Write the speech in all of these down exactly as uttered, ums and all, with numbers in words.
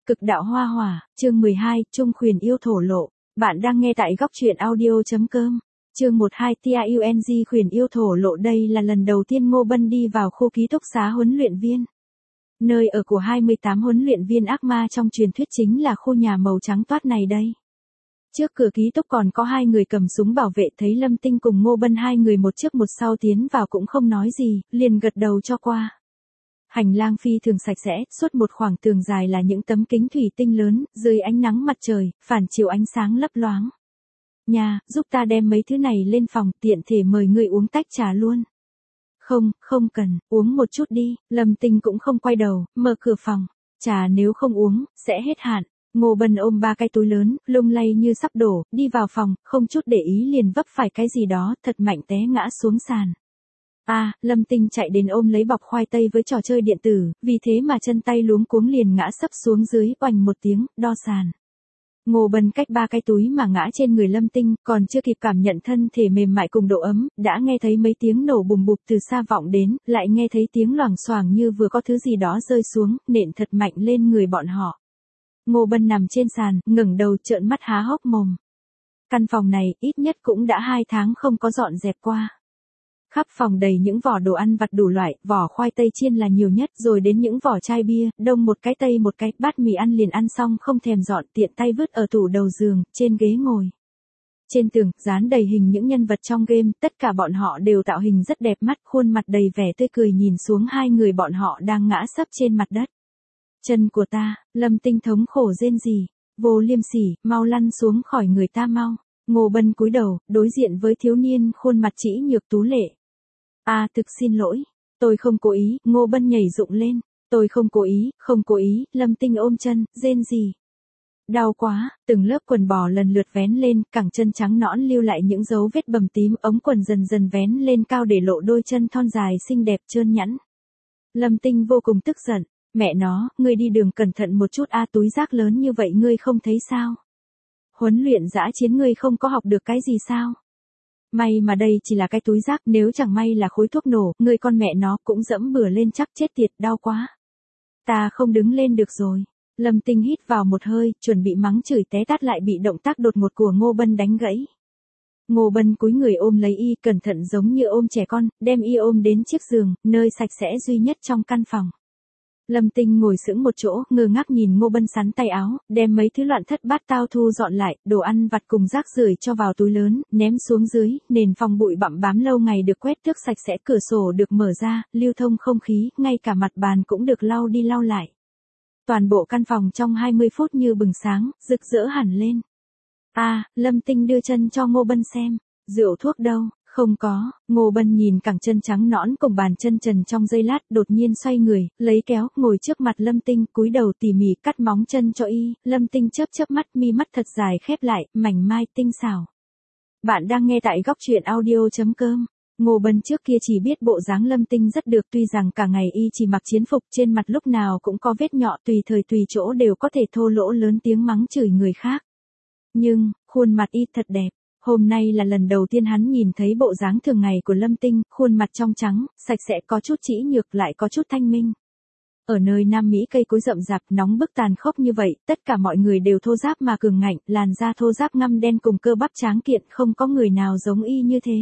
Cực đạo hoa hỏa, chương mười hai, Trung Khuyển yêu thổ lộ. Bạn đang nghe tại góc truyện audio.com. Chương mười hai Tiung Khuyển yêu thổ lộ. Đây là lần đầu tiên Ngô Bân đi vào khu ký túc xá huấn luyện viên. Nơi ở của hai mươi tám huấn luyện viên ác ma trong truyền thuyết chính là khu nhà màu trắng toát này đây. Trước cửa ký túc còn có hai người cầm súng bảo vệ, thấy Lâm Tinh cùng Ngô Bân hai người một trước một sau tiến vào cũng không nói gì, liền gật đầu cho qua. Hành lang phi thường sạch sẽ, suốt một khoảng tường dài là những tấm kính thủy tinh lớn, dưới ánh nắng mặt trời, phản chiếu ánh sáng lấp loáng. Nhà, giúp ta đem mấy thứ này lên phòng, tiện thể mời người uống tách trà luôn. Không, không cần, uống một chút đi. Lâm Tinh cũng không quay đầu, mở cửa phòng. Trà nếu không uống, sẽ hết hạn. Ngô Bân ôm ba cái túi lớn, lung lay như sắp đổ, đi vào phòng, không chút để ý liền vấp phải cái gì đó, thật mạnh té ngã xuống sàn. À, Lâm Tinh chạy đến ôm lấy bọc khoai tây với trò chơi điện tử, vì thế mà chân tay luống cuống liền ngã sấp xuống dưới, oành một tiếng, đo sàn. Ngô Bân cách ba cái túi mà ngã trên người Lâm Tinh, còn chưa kịp cảm nhận thân thể mềm mại cùng độ ấm, đã nghe thấy mấy tiếng nổ bùm bụp từ xa vọng đến, lại nghe thấy tiếng loảng xoảng như vừa có thứ gì đó rơi xuống, nện thật mạnh lên người bọn họ. Ngô Bân nằm trên sàn, ngẩng đầu trợn mắt há hốc mồm. Căn phòng này, ít nhất cũng đã hai tháng không có dọn dẹp qua. Khắp phòng đầy những vỏ đồ ăn vặt đủ loại, vỏ khoai tây chiên là nhiều nhất, rồi đến những vỏ chai bia, đông một cái tây một cái, bát mì ăn liền ăn xong không thèm dọn, tiện tay vứt ở tủ đầu giường, trên ghế ngồi. Trên tường, dán đầy hình những nhân vật trong game, tất cả bọn họ đều tạo hình rất đẹp mắt, khuôn mặt đầy vẻ tươi cười nhìn xuống hai người bọn họ đang ngã sấp trên mặt đất. Chân của ta, Lâm Tinh thống khổ rên rỉ, vô liêm sỉ, mau lăn xuống khỏi người ta mau. Ngô Bân cúi đầu, đối diện với thiếu niên khuôn mặt trĩ nhược tú lệ. À, thực xin lỗi, tôi không cố ý. Ngô Bân nhảy dựng lên, tôi không cố ý, không cố ý. Lâm Tinh ôm chân, rên rỉ. Đau quá, từng lớp quần bò lần lượt vén lên, cẳng chân trắng nõn lưu lại những dấu vết bầm tím, ống quần dần dần vén lên cao để lộ đôi chân thon dài xinh đẹp trơn nhẵn. Lâm Tinh vô cùng tức giận, mẹ nó, ngươi đi đường cẩn thận một chút a, túi rác lớn như vậy ngươi không thấy sao? Huấn luyện dã chiến ngươi không có học được cái gì sao? May mà đây chỉ là cái túi rác, nếu chẳng may là khối thuốc nổ, ngươi con mẹ nó cũng dẫm bừa lên chắc chết tiệt, đau quá. Ta không đứng lên được rồi. Lâm Tinh hít vào một hơi, chuẩn bị mắng chửi té tát lại bị động tác đột ngột của Ngô Bân đánh gãy. Ngô Bân cúi người ôm lấy y, cẩn thận giống như ôm trẻ con, đem y ôm đến chiếc giường, nơi sạch sẽ duy nhất trong căn phòng. Lâm Tinh ngồi sững một chỗ, ngơ ngác nhìn Ngô Bân sắn tay áo, đem mấy thứ loạn thất bát tao thu dọn lại, đồ ăn vặt cùng rác rưởi cho vào túi lớn, ném xuống dưới, nền phòng bụi bặm bám lâu ngày được quét tước sạch sẽ, cửa sổ được mở ra, lưu thông không khí, ngay cả mặt bàn cũng được lau đi lau lại. Toàn bộ căn phòng trong hai mươi phút như bừng sáng, rực rỡ hẳn lên. À, Lâm Tinh đưa chân cho Ngô Bân xem, rượu thuốc đâu? Không có. Ngô Bân nhìn cẳng chân trắng nõn cùng bàn chân trần trong giây lát, đột nhiên xoay người, lấy kéo, ngồi trước mặt Lâm Tinh, cúi đầu tỉ mỉ cắt móng chân cho y. Lâm Tinh chớp chớp mắt, mi mắt thật dài khép lại, mảnh mai tinh xảo. Bạn đang nghe tại góc truyện audio.com. Ngô Bân trước kia chỉ biết bộ dáng Lâm Tinh rất được, tuy rằng cả ngày y chỉ mặc chiến phục, trên mặt lúc nào cũng có vết nhọ, tùy thời tùy chỗ đều có thể thô lỗ lớn tiếng mắng chửi người khác. Nhưng, khuôn mặt y thật đẹp. Hôm nay là lần đầu tiên hắn nhìn thấy bộ dáng thường ngày của Lâm Tinh, khuôn mặt trong trắng, sạch sẽ, có chút trĩ nhược lại có chút thanh minh. Ở nơi Nam Mỹ cây cối rậm rạp, nóng bức tàn khốc như vậy, tất cả mọi người đều thô ráp mà cường ngạnh, làn da thô ráp ngăm đen cùng cơ bắp tráng kiện, không có người nào giống y như thế.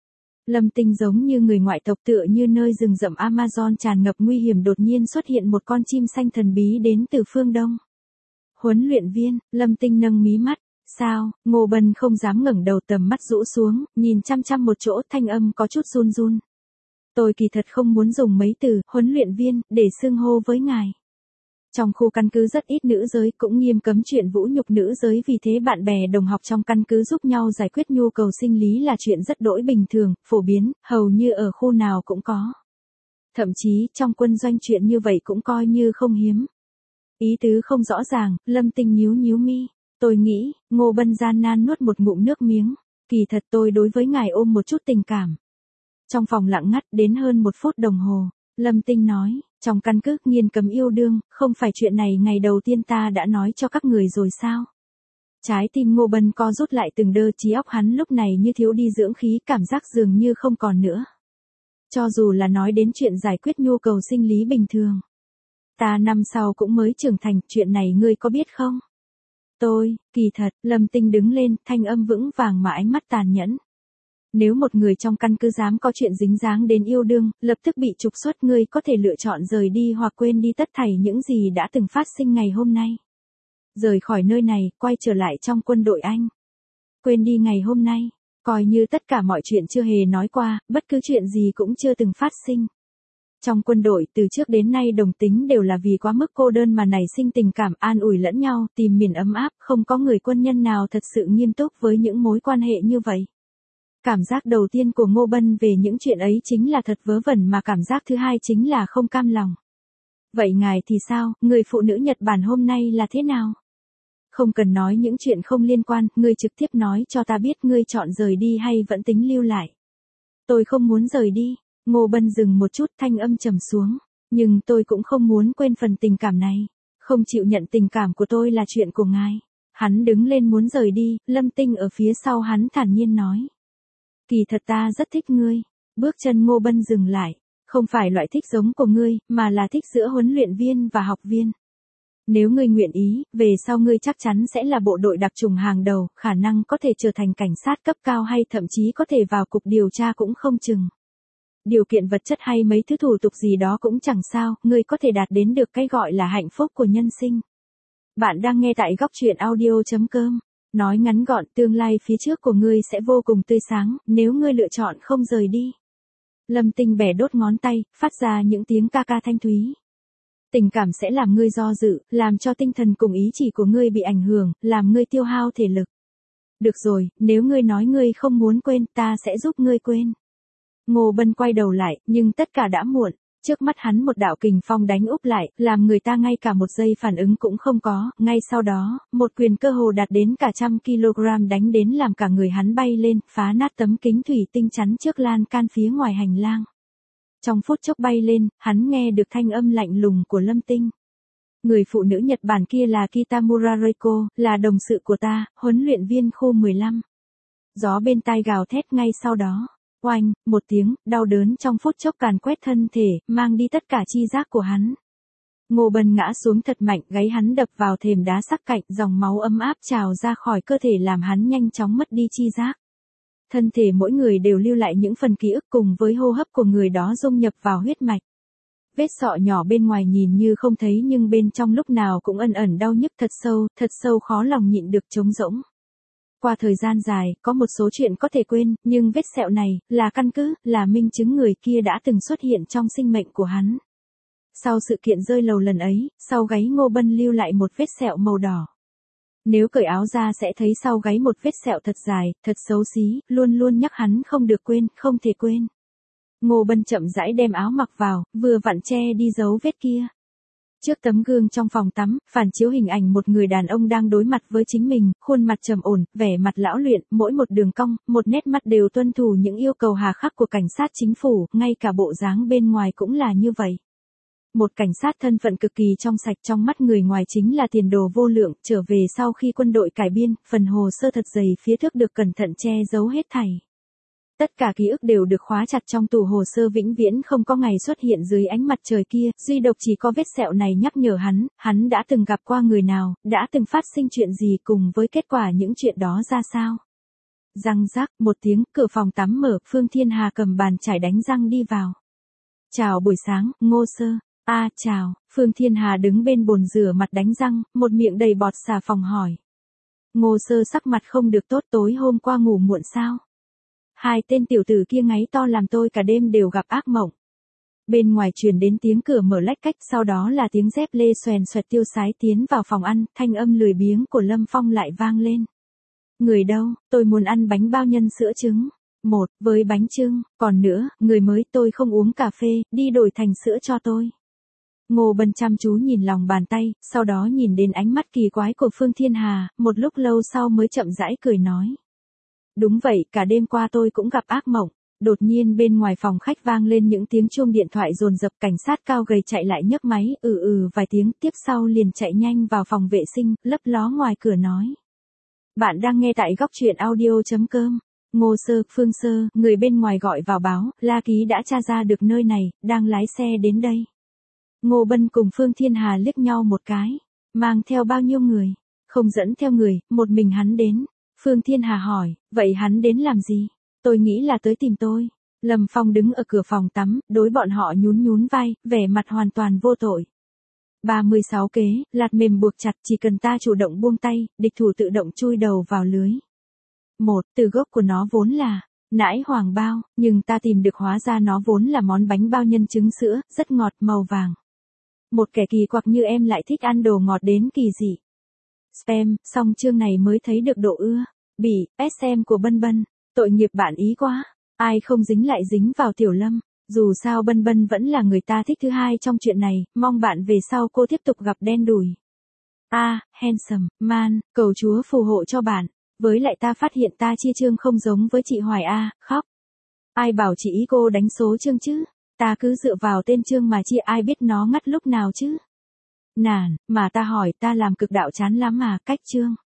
Lâm Tinh giống như người ngoại tộc, tựa như nơi rừng rậm Amazon tràn ngập nguy hiểm đột nhiên xuất hiện một con chim xanh thần bí đến từ phương Đông. Huấn luyện viên, Lâm Tinh nâng mí mắt. Sao? Ngô Bân không dám ngẩng đầu, tầm mắt rũ xuống, nhìn chăm chăm một chỗ, thanh âm có chút run run. Tôi kỳ thật không muốn dùng mấy từ huấn luyện viên để xưng hô với ngài. Trong khu căn cứ rất ít nữ giới, cũng nghiêm cấm chuyện vũ nhục nữ giới, vì thế bạn bè đồng học trong căn cứ giúp nhau giải quyết nhu cầu sinh lý là chuyện rất đỗi bình thường, phổ biến, hầu như ở khu nào cũng có. Thậm chí trong quân doanh chuyện như vậy cũng coi như không hiếm. Ý tứ không rõ ràng, Lâm Tinh nhíu nhíu mi. Tôi nghĩ, Ngô Bân gian nan nuốt một ngụm nước miếng. Kỳ thật tôi đối với ngài ôm một chút tình cảm. Trong phòng lặng ngắt đến hơn một phút đồng hồ, Lâm Tinh nói, trong căn cứ nghiêm cấm yêu đương, không phải chuyện này ngày đầu tiên ta đã nói cho các người rồi sao? Trái tim Ngô Bân co rút lại từng đơ, trí óc hắn lúc này như thiếu đi dưỡng khí, cảm giác dường như không còn nữa. Cho dù là nói đến chuyện giải quyết nhu cầu sinh lý bình thường. Ta năm sau cũng mới trưởng thành, chuyện này ngươi có biết không? Tôi, kỳ thật, Lâm Tinh đứng lên, thanh âm vững vàng mà ánh mắt tàn nhẫn. Nếu một người trong căn cứ dám có chuyện dính dáng đến yêu đương, lập tức bị trục xuất, ngươi có thể lựa chọn rời đi hoặc quên đi tất thảy những gì đã từng phát sinh ngày hôm nay. Rời khỏi nơi này, quay trở lại trong quân đội Anh. Quên đi ngày hôm nay, coi như tất cả mọi chuyện chưa hề nói qua, bất cứ chuyện gì cũng chưa từng phát sinh. Trong quân đội, từ trước đến nay đồng tính đều là vì quá mức cô đơn mà nảy sinh tình cảm, an ủi lẫn nhau, tìm miền ấm áp, không có người quân nhân nào thật sự nghiêm túc với những mối quan hệ như vậy. Cảm giác đầu tiên của Ngô Bân về những chuyện ấy chính là thật vớ vẩn, mà cảm giác thứ hai chính là không cam lòng. Vậy ngài thì sao, người phụ nữ Nhật Bản hôm nay là thế nào? Không cần nói những chuyện không liên quan, ngươi trực tiếp nói cho ta biết ngươi chọn rời đi hay vẫn tính lưu lại. Tôi không muốn rời đi. Ngô Bân dừng một chút, thanh âm trầm xuống. Nhưng tôi cũng không muốn quên phần tình cảm này. Không chịu nhận tình cảm của tôi là chuyện của ngài. Hắn đứng lên muốn rời đi, Lâm Tinh ở phía sau hắn thản nhiên nói. Kỳ thật ta rất thích ngươi. Bước chân Ngô Bân dừng lại. Không phải loại thích giống của ngươi, mà là thích giữa huấn luyện viên và học viên. Nếu ngươi nguyện ý, về sau ngươi chắc chắn sẽ là bộ đội đặc chủng hàng đầu, khả năng có thể trở thành cảnh sát cấp cao hay thậm chí có thể vào cục điều tra cũng không chừng. Điều kiện vật chất hay mấy thứ thủ tục gì đó cũng chẳng sao, ngươi có thể đạt đến được cái gọi là hạnh phúc của nhân sinh. Bạn đang nghe tại góc truyện audio chấm com. Nói ngắn gọn, tương lai phía trước của ngươi sẽ vô cùng tươi sáng, nếu ngươi lựa chọn không rời đi. Lâm Tinh bẻ đốt ngón tay, phát ra những tiếng ca ca thanh thúy. Tình cảm sẽ làm ngươi do dự, làm cho tinh thần cùng ý chỉ của ngươi bị ảnh hưởng, làm ngươi tiêu hao thể lực. Được rồi, nếu ngươi nói ngươi không muốn quên, ta sẽ giúp ngươi quên. Ngô Bân quay đầu lại, nhưng tất cả đã muộn. Trước mắt hắn một đạo kình phong đánh úp lại, làm người ta ngay cả một giây phản ứng cũng không có. Ngay sau đó, một quyền cơ hồ đạt đến cả trăm kg đánh đến làm cả người hắn bay lên, phá nát tấm kính thủy tinh chắn trước lan can phía ngoài hành lang. Trong phút chốc bay lên, hắn nghe được thanh âm lạnh lùng của Lâm Tinh. Người phụ nữ Nhật Bản kia là Kitamura Reiko, là đồng sự của ta, huấn luyện viên khu mười lăm. Gió bên tai gào thét ngay sau đó. Oanh, một tiếng, đau đớn trong phút chốc càn quét thân thể, mang đi tất cả chi giác của hắn. Ngô Bân ngã xuống thật mạnh, gáy hắn đập vào thềm đá sắc cạnh, dòng máu ấm áp trào ra khỏi cơ thể làm hắn nhanh chóng mất đi chi giác. Thân thể mỗi người đều lưu lại những phần ký ức cùng với hô hấp của người đó dung nhập vào huyết mạch. Vết sọ nhỏ bên ngoài nhìn như không thấy nhưng bên trong lúc nào cũng ẩn ẩn đau nhức thật sâu, thật sâu khó lòng nhịn được trống rỗng. Qua thời gian dài, có một số chuyện có thể quên, nhưng vết sẹo này, là căn cứ, là minh chứng người kia đã từng xuất hiện trong sinh mệnh của hắn. Sau sự kiện rơi lầu lần ấy, sau gáy Ngô Bân lưu lại một vết sẹo màu đỏ. Nếu cởi áo ra sẽ thấy sau gáy một vết sẹo thật dài, thật xấu xí, luôn luôn nhắc hắn không được quên, không thể quên. Ngô Bân chậm rãi đem áo mặc vào, vừa vặn che đi dấu vết kia. Trước tấm gương trong phòng tắm, phản chiếu hình ảnh một người đàn ông đang đối mặt với chính mình, khuôn mặt trầm ổn, vẻ mặt lão luyện, mỗi một đường cong, một nét mắt đều tuân thủ những yêu cầu hà khắc của cảnh sát chính phủ, ngay cả bộ dáng bên ngoài cũng là như vậy. Một cảnh sát thân phận cực kỳ trong sạch, trong mắt người ngoài chính là tiền đồ vô lượng, trở về sau khi quân đội cải biên, phần hồ sơ thật dày phía trước được cẩn thận che giấu hết thảy. Tất cả ký ức đều được khóa chặt trong tủ hồ sơ vĩnh viễn không có ngày xuất hiện dưới ánh mặt trời kia, duy độc chỉ có vết sẹo này nhắc nhở hắn, hắn đã từng gặp qua người nào, đã từng phát sinh chuyện gì cùng với kết quả những chuyện đó ra sao. Răng rác, một tiếng, cửa phòng tắm mở, Phương Thiên Hà cầm bàn chải đánh răng đi vào. Chào buổi sáng, Ngô Sơ. A à, chào, Phương Thiên Hà đứng bên bồn rửa mặt đánh răng, một miệng đầy bọt xà phòng hỏi. Ngô Sơ sắc mặt không được tốt, tối hôm qua ngủ muộn sao? Hai tên tiểu tử kia ngáy to làm tôi cả đêm đều gặp ác mộng. Bên ngoài truyền đến tiếng cửa mở lách cách, sau đó là tiếng dép lê xoèn xoẹt tiêu sái tiến vào phòng ăn, thanh âm lười biếng của Lâm Phong lại vang lên. Người đâu, tôi muốn ăn bánh bao nhân sữa trứng. Một, với bánh chưng, còn nữa, người mới, tôi không uống cà phê, đi đổi thành sữa cho tôi. Ngô Bân chăm chú nhìn lòng bàn tay, sau đó nhìn đến ánh mắt kỳ quái của Phương Thiên Hà, một lúc lâu sau mới chậm rãi cười nói. Đúng vậy, cả đêm qua tôi cũng gặp ác mộng. Đột nhiên bên ngoài phòng khách vang lên những tiếng chuông điện thoại dồn dập, cảnh sát cao gầy chạy lại nhấc máy, ừ ừ vài tiếng, tiếp sau liền chạy nhanh vào phòng vệ sinh, lấp ló ngoài cửa nói. Bạn đang nghe tại góc truyện audio chấm com. Ngô Sơ, Phương Sơ, người bên ngoài gọi vào báo, La Ký đã tra ra được nơi này, đang lái xe đến đây. Ngô Bân cùng Phương Thiên Hà liếc nhau một cái. Mang theo bao nhiêu người? Không dẫn theo người, một mình hắn đến. Phương Thiên Hà hỏi, vậy hắn đến làm gì? Tôi nghĩ là tới tìm tôi. Lâm Phong đứng ở cửa phòng tắm, đối bọn họ nhún nhún vai, vẻ mặt hoàn toàn vô tội. ba mươi sáu kế, lạt mềm buộc chặt, chỉ cần ta chủ động buông tay, địch thủ tự động chui đầu vào lưới. Một, từ gốc của nó vốn là nãi hoàng bao, nhưng ta tìm được hóa ra nó vốn là món bánh bao nhân trứng sữa, rất ngọt màu vàng. Một kẻ kỳ quặc như em lại thích ăn đồ ngọt đến kỳ dị. Spam, song chương này mới thấy được độ ưa. Bị, ét em của Bân Bân, tội nghiệp bạn ý quá. Ai không dính lại dính vào Tiểu Lâm. Dù sao Bân Bân vẫn là người ta thích thứ hai trong chuyện này, mong bạn về sau cô tiếp tục gặp đen đủi. A, à, handsome, man, cầu chúa phù hộ cho bạn. Với lại ta phát hiện ta chia chương không giống với chị Hoài A, khóc. Ai bảo chị ý cô đánh số chương chứ? Ta cứ dựa vào tên chương mà chia, ai biết nó ngắt lúc nào chứ? Nản, mà ta hỏi, ta làm cực đạo chán lắm mà, cách chương.